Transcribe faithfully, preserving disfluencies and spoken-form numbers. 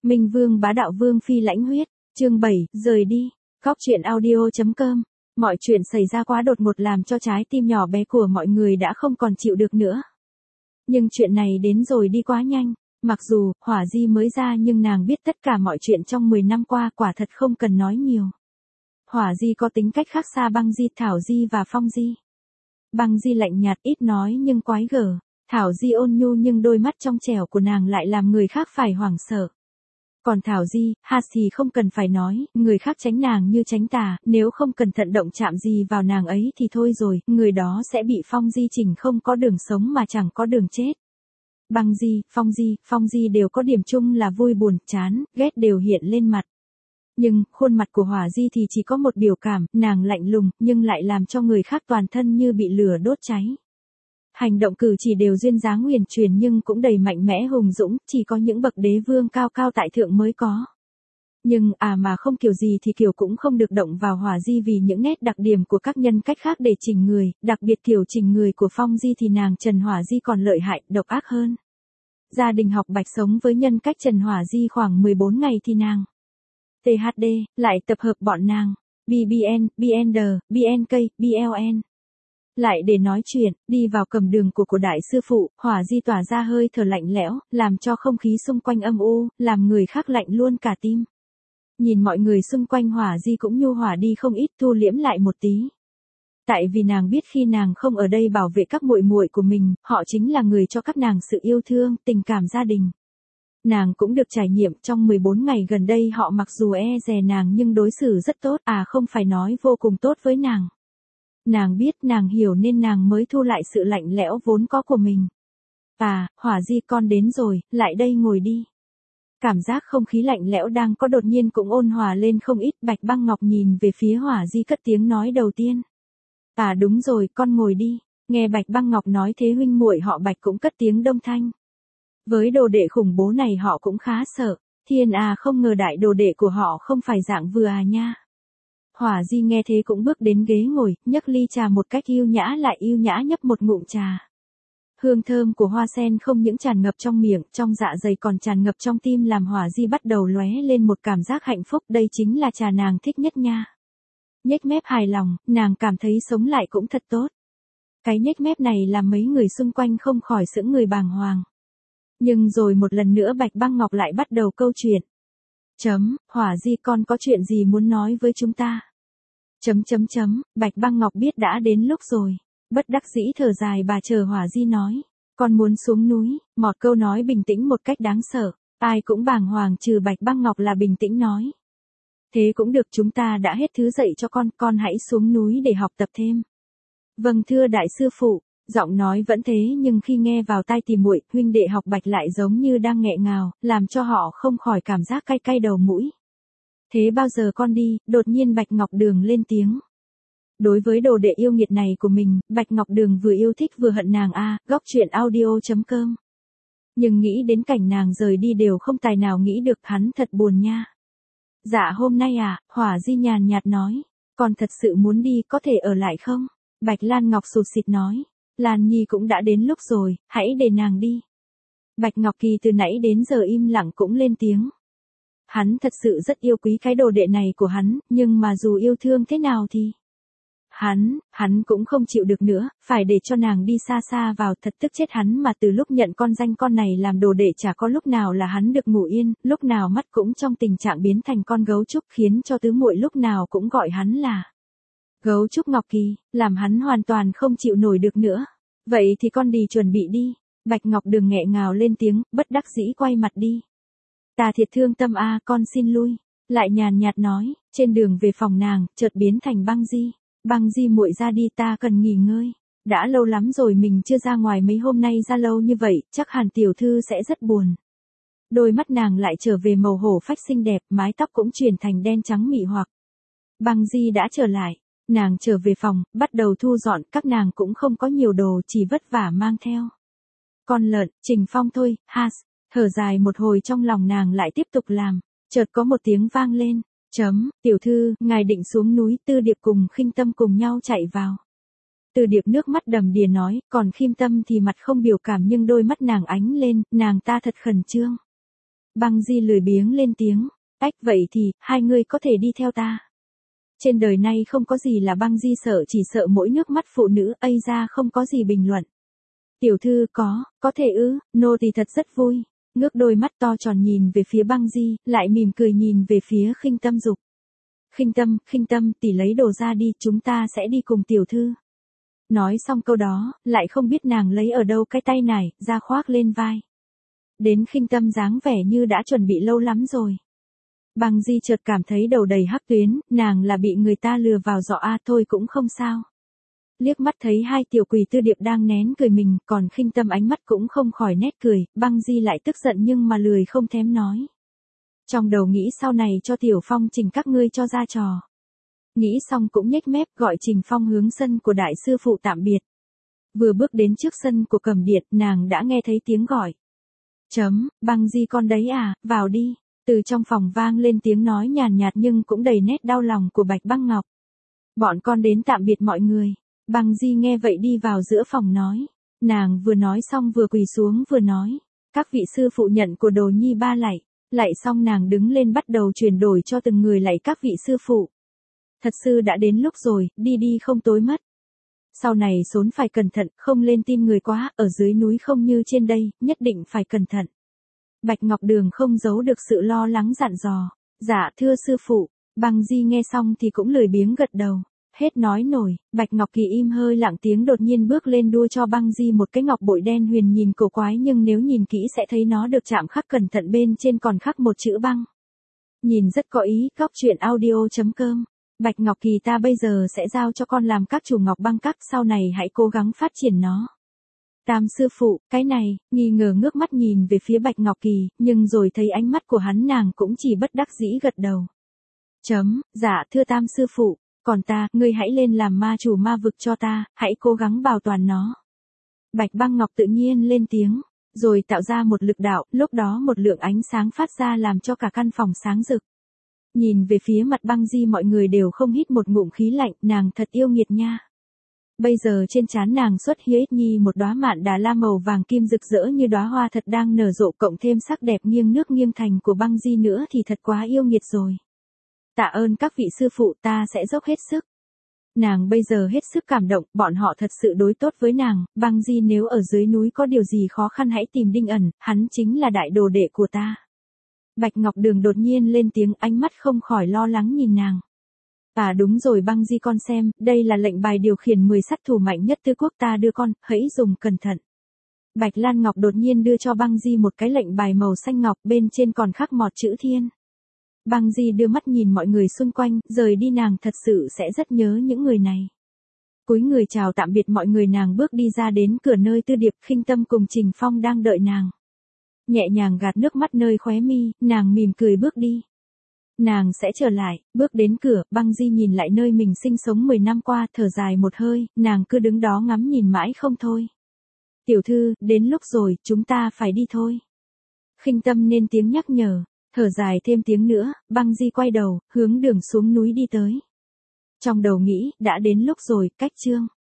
Minh Vương bá đạo vương phi lãnh huyết, chương bảy, rời đi, góc truyện audio.com. Mọi chuyện xảy ra quá đột ngột làm cho trái tim nhỏ bé của mọi người đã không còn chịu được nữa. Nhưng chuyện này đến rồi đi quá nhanh, mặc dù Hỏa Di mới ra nhưng nàng biết tất cả mọi chuyện trong mười năm qua, quả thật không cần nói nhiều. Hỏa Di có tính cách khác xa Băng Di, Thảo Di và Phong Di. Băng Di lạnh nhạt ít nói nhưng quái gở, Thảo Di ôn nhu nhưng đôi mắt trong trẻo của nàng lại làm người khác phải hoảng sợ. Còn Thảo Di, ha thì không cần phải nói, người khác tránh nàng như tránh tà, nếu không cẩn thận động chạm gì vào nàng ấy thì thôi rồi, người đó sẽ bị Phong Di chỉnh không có đường sống mà chẳng có đường chết. Băng Di, Phong Di, Phong Di đều có điểm chung là vui buồn, chán, ghét đều hiện lên mặt. Nhưng, khuôn mặt của Hỏa Di thì chỉ có một biểu cảm, nàng lạnh lùng, nhưng lại làm cho người khác toàn thân như bị lửa đốt cháy. Hành động cử chỉ đều duyên dáng huyền truyền nhưng cũng đầy mạnh mẽ hùng dũng, chỉ có những bậc đế vương cao cao tại thượng mới có. Nhưng à mà không kiểu gì thì kiểu cũng không được động vào Hỏa Di vì những nét đặc điểm của các nhân cách khác để chỉnh người, đặc biệt kiểu chỉnh người của Phong Di thì nàng Trần Hỏa Di còn lợi hại, độc ác hơn. Gia đình học Bạch sống với nhân cách Trần Hỏa Di khoảng mười bốn ngày thì nàng tê hát đê lại tập hợp bọn nàng bê bê en, bê en đê, bê en ca, bê lờ en. Lại để nói chuyện, đi vào cầm đường của của đại sư phụ, Hỏa Di tỏa ra hơi thở lạnh lẽo, làm cho không khí xung quanh âm u, làm người khác lạnh luôn cả tim. Nhìn mọi người xung quanh Hỏa Di cũng nhu hòa đi không ít, thu liễm lại một tí. Tại vì nàng biết khi nàng không ở đây bảo vệ các muội muội của mình, họ chính là người cho các nàng sự yêu thương, tình cảm gia đình. Nàng cũng được trải nghiệm trong mười bốn ngày gần đây họ mặc dù e dè nàng nhưng đối xử rất tốt, à không phải nói vô cùng tốt với nàng. Nàng biết, nàng hiểu nên nàng mới thu lại sự lạnh lẽo vốn có của mình. À, Hỏa Di con đến rồi, lại đây ngồi đi. Cảm giác không khí lạnh lẽo đang có đột nhiên cũng ôn hòa lên không ít. Bạch Băng Ngọc nhìn về phía Hỏa Di cất tiếng nói đầu tiên. À đúng rồi, con ngồi đi. Nghe Bạch Băng Ngọc nói thế huynh muội họ Bạch cũng cất tiếng đông thanh. Với đồ đệ khủng bố này họ cũng khá sợ. Thiên à không ngờ đại đồ đệ của họ không phải dạng vừa à nha. Hỏa Di nghe thế cũng bước đến ghế ngồi, nhấc ly trà một cách yêu nhã lại yêu nhã nhấp một ngụm trà. Hương thơm của hoa sen không những tràn ngập trong miệng, trong dạ dày còn tràn ngập trong tim làm Hỏa Di bắt đầu lóe lên một cảm giác hạnh phúc, đây chính là trà nàng thích nhất nha. Nhếch mép hài lòng, nàng cảm thấy sống lại cũng thật tốt. Cái nhếch mép này làm mấy người xung quanh không khỏi sững người bàng hoàng. Nhưng rồi một lần nữa Bạch Băng Ngọc lại bắt đầu câu chuyện. Chấm, Hỏa Di con có chuyện gì muốn nói với chúng ta? Chấm chấm chấm, Bạch Băng Ngọc biết đã đến lúc rồi. Bất đắc dĩ thở dài bà chờ Hỏa Di nói. Con muốn xuống núi, một câu nói bình tĩnh một cách đáng sợ. Ai cũng bàng hoàng trừ Bạch Băng Ngọc là bình tĩnh nói. Thế cũng được, chúng ta đã hết thứ dạy cho con, con hãy xuống núi để học tập thêm. Vâng thưa đại sư phụ. Giọng nói vẫn thế nhưng khi nghe vào tai thì muội huynh đệ học Bạch lại giống như đang nghẹn ngào, làm cho họ không khỏi cảm giác cay cay đầu mũi. Thế bao giờ con đi, đột nhiên Bạch Ngọc Đường lên tiếng. Đối với đồ đệ yêu nghiệt này của mình, Bạch Ngọc Đường vừa yêu thích vừa hận nàng a, góc truyện audio.com. Nhưng nghĩ đến cảnh nàng rời đi đều không tài nào nghĩ được, hắn thật buồn nha. Dạ hôm nay à, Hỏa Di nhàn nhạt nói, con thật sự muốn đi có thể ở lại không? Bạch Lan Ngọc sụt sịt nói. Lan Nhi cũng đã đến lúc rồi, hãy để nàng đi. Bạch Ngọc Kỳ từ nãy đến giờ im lặng cũng lên tiếng. Hắn thật sự rất yêu quý cái đồ đệ này của hắn, nhưng mà dù yêu thương thế nào thì... Hắn, hắn cũng không chịu được nữa, phải để cho nàng đi xa xa vào, thật tức chết hắn mà từ lúc nhận con danh con này làm đồ đệ chả có lúc nào là hắn được ngủ yên, lúc nào mắt cũng trong tình trạng biến thành con gấu trúc khiến cho tứ muội lúc nào cũng gọi hắn là... Gấu trúc Ngọc Kỳ, làm hắn hoàn toàn không chịu nổi được nữa. Vậy thì con đi chuẩn bị đi. Bạch Ngọc Đường nghẹn ngào lên tiếng, bất đắc dĩ quay mặt đi. Ta thiệt thương tâm a, con xin lui. Lại nhàn nhạt nói, trên đường về phòng nàng, chợt biến thành Băng Di. Băng Di muội ra đi, ta cần nghỉ ngơi. Đã lâu lắm rồi mình chưa ra ngoài, mấy hôm nay ra lâu như vậy, chắc Hàn tiểu thư sẽ rất buồn. Đôi mắt nàng lại trở về màu hổ phách xinh đẹp, mái tóc cũng chuyển thành đen trắng mị hoặc. Băng Di đã trở lại. Nàng trở về phòng, bắt đầu thu dọn, các nàng cũng không có nhiều đồ, chỉ vất vả mang theo. Con lợn, Trình Phong thôi, has, thở dài một hồi trong lòng nàng lại tiếp tục làm, chợt có một tiếng vang lên, chấm, tiểu thư, ngài định xuống núi, Tư Điệp cùng Khinh Tâm cùng nhau chạy vào. Tư Điệp nước mắt đầm đìa nói, còn Khinh Tâm thì mặt không biểu cảm nhưng đôi mắt nàng ánh lên, nàng ta thật khẩn trương. Băng Di lười biếng lên tiếng, ách vậy thì, hai người có thể đi theo ta. Trên đời này không có gì là Băng Di sợ, chỉ sợ mỗi nước mắt phụ nữ, ây ra không có gì bình luận. Tiểu thư có, có thể ư, nô tỳ thật rất vui. Ngước đôi mắt to tròn nhìn về phía Băng Di, lại mỉm cười nhìn về phía Khinh Tâm dục. Khinh Tâm, Khinh Tâm, tỷ lấy đồ ra đi, chúng ta sẽ đi cùng tiểu thư. Nói xong câu đó, lại không biết nàng lấy ở đâu cái tay này, ra khoác lên vai. Đến Khinh Tâm dáng vẻ như đã chuẩn bị lâu lắm rồi. Băng Di chợt cảm thấy đầu đầy hắc tuyến, nàng là bị người ta lừa vào dọ a, thôi cũng không sao. Liếc mắt thấy hai tiểu quỷ tư điệp đang nén cười mình, còn Khinh Tâm ánh mắt cũng không khỏi nét cười, Băng Di lại tức giận nhưng mà lười không thèm nói. Trong đầu nghĩ sau này cho Tiểu Phong Trình các ngươi cho ra trò. Nghĩ xong cũng nhếch mép gọi Trình Phong hướng sân của đại sư phụ tạm biệt. Vừa bước đến trước sân của Cẩm Điện, nàng đã nghe thấy tiếng gọi. Chấm, Băng Di con đấy à, vào đi. Từ trong phòng vang lên tiếng nói nhàn nhạt nhưng cũng đầy nét đau lòng của Bạch Băng Ngọc. Bọn con đến tạm biệt mọi người. Băng Di nghe vậy đi vào giữa phòng nói. Nàng vừa nói xong vừa quỳ xuống vừa nói. Các vị sư phụ nhận của Đồ Nhi ba lạy. Lạy xong nàng đứng lên bắt đầu chuyển đổi cho từng người lạy các vị sư phụ. Thật sự đã đến lúc rồi, đi đi không tối mất. Sau này xốn phải cẩn thận, không lên tin người quá, ở dưới núi không như trên đây, nhất định phải cẩn thận. Bạch Ngọc Đường không giấu được sự lo lắng dặn dò. Dạ thưa sư phụ. Băng Di nghe xong thì cũng lười biếng gật đầu. Hết nói nổi, Bạch Ngọc Kỳ im hơi lặng tiếng đột nhiên bước lên đua cho Băng Di một cái ngọc bội đen huyền nhìn cổ quái nhưng nếu nhìn kỹ sẽ thấy nó được chạm khắc cẩn thận bên trên còn khắc một chữ băng. Nhìn rất có ý, góc truyện audio chấm com. Bạch Ngọc Kỳ ta bây giờ sẽ giao cho con làm các chủ ngọc băng các, sau này hãy cố gắng phát triển nó. Tam sư phụ, cái này, nghi ngờ ngước mắt nhìn về phía Bạch Ngọc Kỳ, nhưng rồi thấy ánh mắt của hắn nàng cũng chỉ bất đắc dĩ gật đầu. Chấm, dạ thưa Tam sư phụ, còn ta, ngươi hãy lên làm ma chủ ma vực cho ta, hãy cố gắng bảo toàn nó. Bạch Băng Ngọc tự nhiên lên tiếng, rồi tạo ra một lực đạo, lúc đó một lượng ánh sáng phát ra làm cho cả căn phòng sáng rực. Nhìn về phía mặt Băng Di mọi người đều không hít một ngụm khí lạnh, nàng thật yêu nghiệt nha. Bây giờ trên trán nàng xuất hiết nhi một đóa mạn đà la màu vàng kim rực rỡ như đóa hoa thật đang nở rộ, cộng thêm sắc đẹp nghiêng nước nghiêng thành của Băng Di nữa thì thật quá yêu nghiệt rồi. Tạ ơn các vị sư phụ, ta sẽ dốc hết sức. Nàng bây giờ hết sức cảm động, bọn họ thật sự đối tốt với nàng. Băng Di nếu ở dưới núi có điều gì khó khăn hãy tìm Đinh Ẩn, hắn chính là đại đồ đệ của ta. Bạch Ngọc Đường đột nhiên lên tiếng, ánh mắt không khỏi lo lắng nhìn nàng. À đúng rồi Băng Di con xem, đây là lệnh bài điều khiển mười sát thủ mạnh nhất tứ quốc ta đưa con, hãy dùng cẩn thận. Bạch Lan Ngọc đột nhiên đưa cho Băng Di một cái lệnh bài màu xanh ngọc, bên trên còn khắc mọt chữ thiên. Băng Di đưa mắt nhìn mọi người xung quanh, rời đi nàng thật sự sẽ rất nhớ những người này. Cúi người chào tạm biệt mọi người nàng bước đi ra đến cửa nơi Tư Điệp, Khinh Tâm cùng Trình Phong đang đợi nàng. Nhẹ nhàng gạt nước mắt nơi khóe mi, nàng mỉm cười bước đi. Nàng sẽ trở lại, bước đến cửa, Băng Di nhìn lại nơi mình sinh sống mười năm qua, thở dài một hơi, nàng cứ đứng đó ngắm nhìn mãi không thôi. Tiểu thư, đến lúc rồi, chúng ta phải đi thôi. Khinh Tâm nên tiếng nhắc nhở, thở dài thêm tiếng nữa, Băng Di quay đầu, hướng đường xuống núi đi tới. Trong đầu nghĩ, đã đến lúc rồi, cách chương.